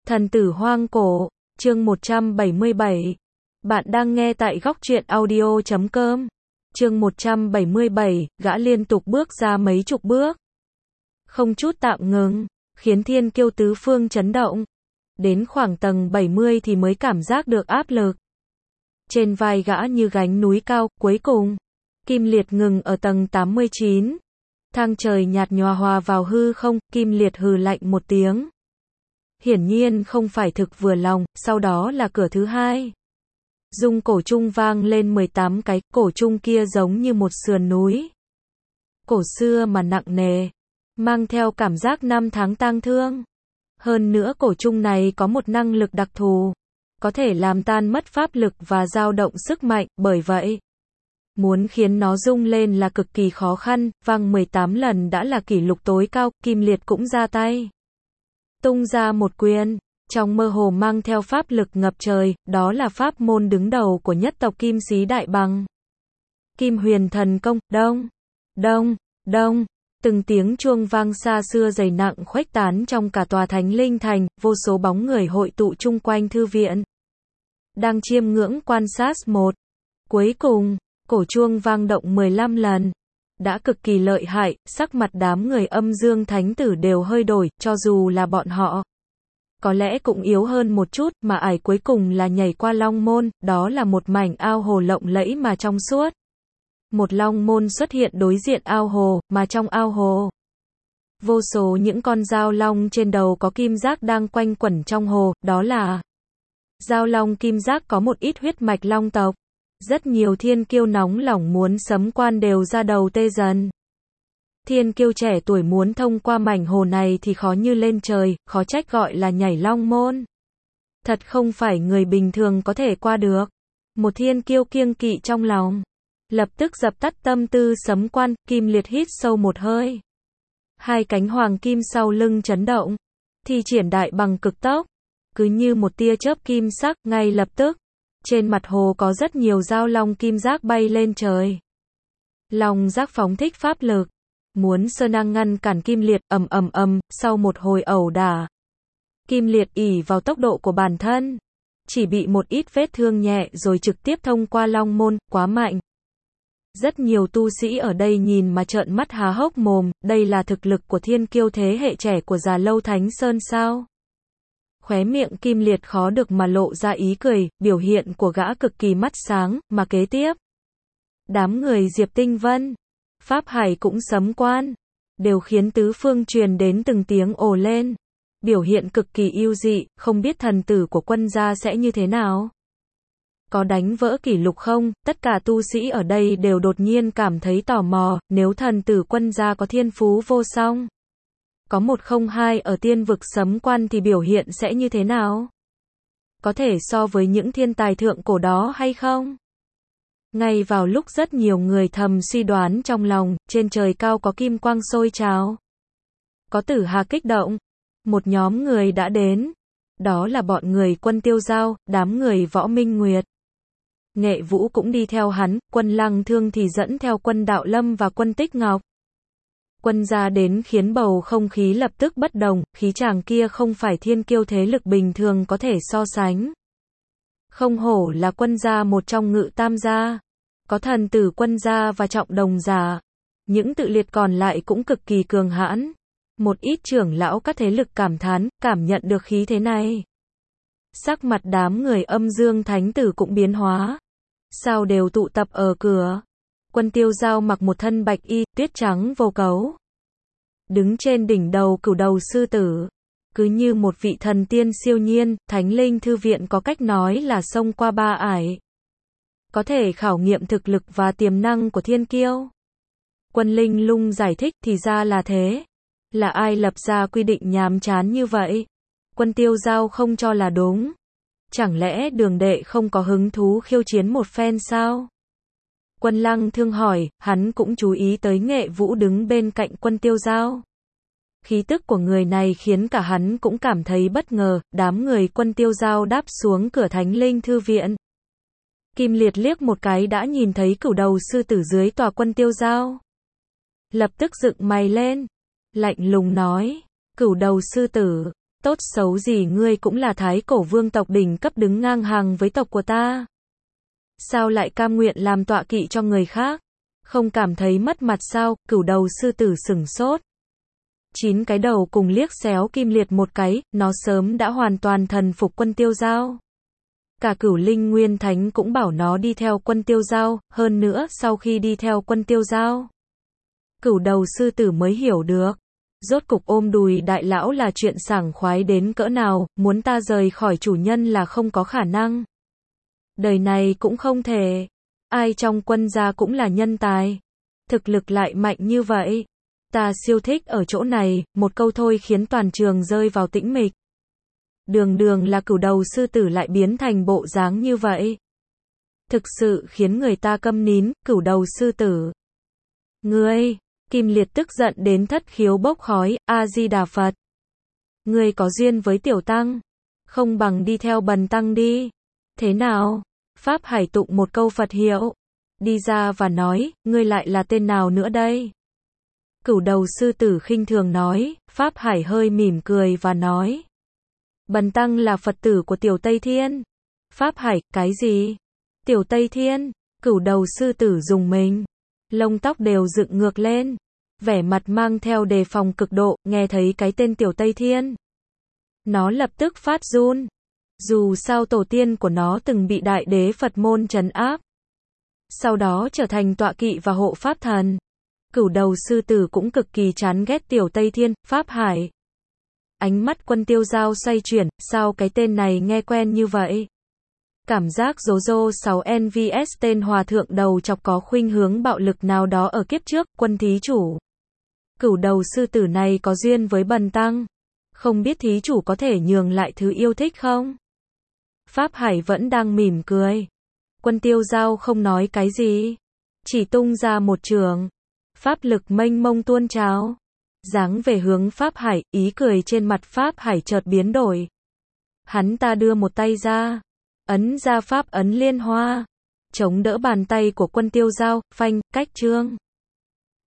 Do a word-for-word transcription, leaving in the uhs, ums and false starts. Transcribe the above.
Thần tử hoang cổ, chương một trăm bảy mươi bảy. Bạn đang nghe tại góc truyện audio chấm com. Chương một trăm bảy mươi bảy, gã liên tục bước ra mấy chục bước. Không chút tạm ngừng, khiến thiên kiêu tứ phương chấn động. Đến khoảng tầng bảy mươi thì mới cảm giác được áp lực. Trên vai gã như gánh núi cao, cuối cùng. Kim Liệt ngừng ở tầng tám mươi chín. Thang trời nhạt nhòa hòa vào hư không, Kim Liệt hừ lạnh một tiếng. Hiển nhiên không phải thực vừa lòng, sau đó là cửa thứ hai. Rung cổ trung vang lên mười tám cái, cổ trung kia giống như một sườn núi. Cổ xưa mà nặng nề, mang theo cảm giác năm tháng tang thương. Hơn nữa cổ trung này có một năng lực đặc thù, có thể làm tan mất pháp lực và dao động sức mạnh, bởi vậy, muốn khiến nó rung lên là cực kỳ khó khăn, vang mười tám lần đã là kỷ lục tối cao, Kim Liệt cũng ra tay. Tung ra một quyền, trong mơ hồ mang theo pháp lực ngập trời, đó là pháp môn đứng đầu của nhất tộc Kim Sĩ Đại Bằng. Kim Huyền Thần Công, đông, đông, đông, từng tiếng chuông vang xa xưa dày nặng khuếch tán trong cả tòa Thánh Linh Thành, vô số bóng người hội tụ chung quanh thư viện. Đang chiêm ngưỡng quan sát một. Cuối cùng, cổ chuông vang động mười lăm lần. Đã cực kỳ lợi hại, sắc mặt đám người Âm Dương Thánh Tử đều hơi đổi, cho dù là bọn họ. Có lẽ cũng yếu hơn một chút, mà ải cuối cùng là nhảy qua long môn, đó là một mảnh ao hồ lộng lẫy mà trong suốt. Một long môn xuất hiện đối diện ao hồ, mà trong ao hồ. Vô số những con dao long trên đầu có kim giác đang quanh quẩn trong hồ, đó là dao long kim giác có một ít huyết mạch long tộc. Rất nhiều thiên kiêu nóng lòng muốn sấm quan đều ra đầu tê dần. Thiên kiêu trẻ tuổi muốn thông qua mảnh hồ này thì khó như lên trời, khó trách gọi là nhảy long môn. Thật không phải người bình thường có thể qua được. Một thiên kiêu kiêng kỵ trong lòng. Lập tức dập tắt tâm tư sấm quan, Kim Liệt hít sâu một hơi. Hai cánh hoàng kim sau lưng chấn động. Thi triển đại bằng cực tốc. Cứ như một tia chớp kim sắc, ngay lập tức. Trên mặt hồ có rất nhiều dao long kim giác bay lên trời. Long giác phóng thích pháp lực. Muốn sơ năng ngăn cản Kim Liệt, ầm ầm ầm, sau một hồi ẩu đả. Kim Liệt ỷ vào tốc độ của bản thân. Chỉ bị một ít vết thương nhẹ rồi trực tiếp thông qua long môn, quá mạnh. Rất nhiều tu sĩ ở đây nhìn mà trợn mắt há hốc mồm, đây là thực lực của thiên kiêu thế hệ trẻ của Già Lâu Thánh Sơn sao? Khóe miệng Kim Liệt khó được mà lộ ra ý cười, biểu hiện của gã cực kỳ mắt sáng, mà kế tiếp. Đám người Diệp Tinh Vân, Pháp Hải cũng sấm quan, đều khiến tứ phương truyền đến từng tiếng ồ lên. Biểu hiện cực kỳ yêu dị, không biết thần tử của quân gia sẽ như thế nào? Có đánh vỡ kỷ lục không? Tất cả tu sĩ ở đây đều đột nhiên cảm thấy tò mò, nếu thần tử quân gia có thiên phú vô song. Có một không hai ở tiên vực sấm quan thì biểu hiện sẽ như thế nào? Có thể so với những thiên tài thượng cổ đó hay không? Ngay vào lúc rất nhiều người thầm suy đoán trong lòng, trên trời cao có kim quang sôi trào. Có Tử Hà kích động. Một nhóm người đã đến. Đó là bọn người Quân Tiêu Giao, đám người Võ Minh Nguyệt. Nghệ Vũ cũng đi theo hắn, Quân Lăng Thương thì dẫn theo Quân Đạo Lâm và Quân Tích Ngọc. Quân gia đến khiến bầu không khí lập tức bất đồng, khí chàng kia không phải thiên kiêu thế lực bình thường có thể so sánh. Không hổ là quân gia một trong ngự tam gia. Có thần tử quân gia và trọng đồng giả. Những tự liệt còn lại cũng cực kỳ cường hãn. Một ít trưởng lão các thế lực cảm thán, cảm nhận được khí thế này. Sắc mặt đám người Âm Dương Thánh Tử cũng biến hóa. Sao đều tụ tập ở cửa. Quân Tiêu Giao mặc một thân bạch y, tuyết trắng vô cấu. Đứng trên đỉnh đầu cửu đầu sư tử. Cứ như một vị thần tiên siêu nhiên, Thánh Linh Thư Viện có cách nói là xông qua ba ải. Có thể khảo nghiệm thực lực và tiềm năng của thiên kiêu. Quân Linh Lung giải thích thì ra là thế. Là ai lập ra quy định nhàm chán như vậy? Quân Tiêu Giao không cho là đúng. Chẳng lẽ Đường đệ không có hứng thú khiêu chiến một phen sao? Quân Lăng Thương hỏi, hắn cũng chú ý tới Nghệ Vũ đứng bên cạnh Quân Tiêu Giao. Khí tức của người này khiến cả hắn cũng cảm thấy bất ngờ, đám người Quân Tiêu Giao đáp xuống cửa Thánh Linh Thư Viện. Kim Liệt liếc một cái đã nhìn thấy cửu đầu sư tử dưới tòa Quân Tiêu Giao. Lập tức dựng mày lên, lạnh lùng nói, cửu đầu sư tử, Tốt xấu gì ngươi cũng là thái cổ vương tộc đỉnh cấp đứng ngang hàng với tộc của ta. Sao lại cam nguyện làm tọa kỵ cho người khác? Không cảm thấy mất mặt sao? Cửu đầu sư tử sửng sốt. Chín cái đầu cùng liếc xéo Kim Liệt một cái, nó sớm đã hoàn toàn thần phục Quân Tiêu Giao. Cả Cửu Linh Nguyên Thánh cũng bảo nó đi theo Quân Tiêu Giao, hơn nữa sau khi đi theo Quân Tiêu Giao, Cửu đầu sư tử mới hiểu được. Rốt cục ôm đùi đại lão là chuyện sảng khoái đến cỡ nào, muốn ta rời khỏi chủ nhân là không có khả năng. Đời này cũng không thể. Ai trong Quân gia cũng là nhân tài. Thực lực lại mạnh như vậy. Ta siêu thích ở chỗ này, một câu thôi khiến toàn trường rơi vào tĩnh mịch. Đường đường là cửu đầu sư tử lại biến thành bộ dáng như vậy. Thực sự khiến người ta câm nín, cửu đầu sư tử. Ngươi, Kim Liệt tức giận đến thất khiếu bốc khói, A-di-đà Phật. Ngươi có duyên với tiểu tăng, không bằng đi theo bần tăng đi. Thế nào? Pháp Hải tụng một câu Phật hiệu, đi ra và nói, ngươi lại là tên nào nữa đây? Cửu đầu sư tử khinh thường nói, Pháp Hải hơi mỉm cười và nói. Bần tăng là Phật tử của Tiểu Tây Thiên. Pháp Hải, cái gì? Tiểu Tây Thiên? Cửu đầu sư tử rùng mình. Lông tóc đều dựng ngược lên. Vẻ mặt mang theo đề phòng cực độ, nghe thấy cái tên Tiểu Tây Thiên. Nó lập tức phát run. Dù sao tổ tiên của nó từng bị đại đế Phật môn trấn áp. Sau đó trở thành tọa kỵ và hộ pháp thần. Cửu đầu sư tử cũng cực kỳ chán ghét Tiểu Tây Thiên, Pháp Hải. Ánh mắt Quân Tiêu Giao xoay chuyển, sao cái tên này nghe quen như vậy? Cảm giác Jojo sáu N vs tên hòa thượng đầu chọc có khuynh hướng bạo lực nào đó ở kiếp trước, Quân thí chủ. Cửu đầu sư tử này có duyên với bần tăng. Không biết thí chủ có thể nhường lại thứ yêu thích không? Pháp Hải vẫn đang mỉm cười. Quân Tiêu Giao không nói cái gì. Chỉ tung ra một trường. Pháp lực mênh mông tuôn trào. Giáng về hướng Pháp Hải, ý cười trên mặt Pháp Hải chợt biến đổi. Hắn ta đưa một tay ra. Ấn ra pháp ấn liên hoa. Chống đỡ bàn tay của Quân Tiêu Giao, phanh, cách trương.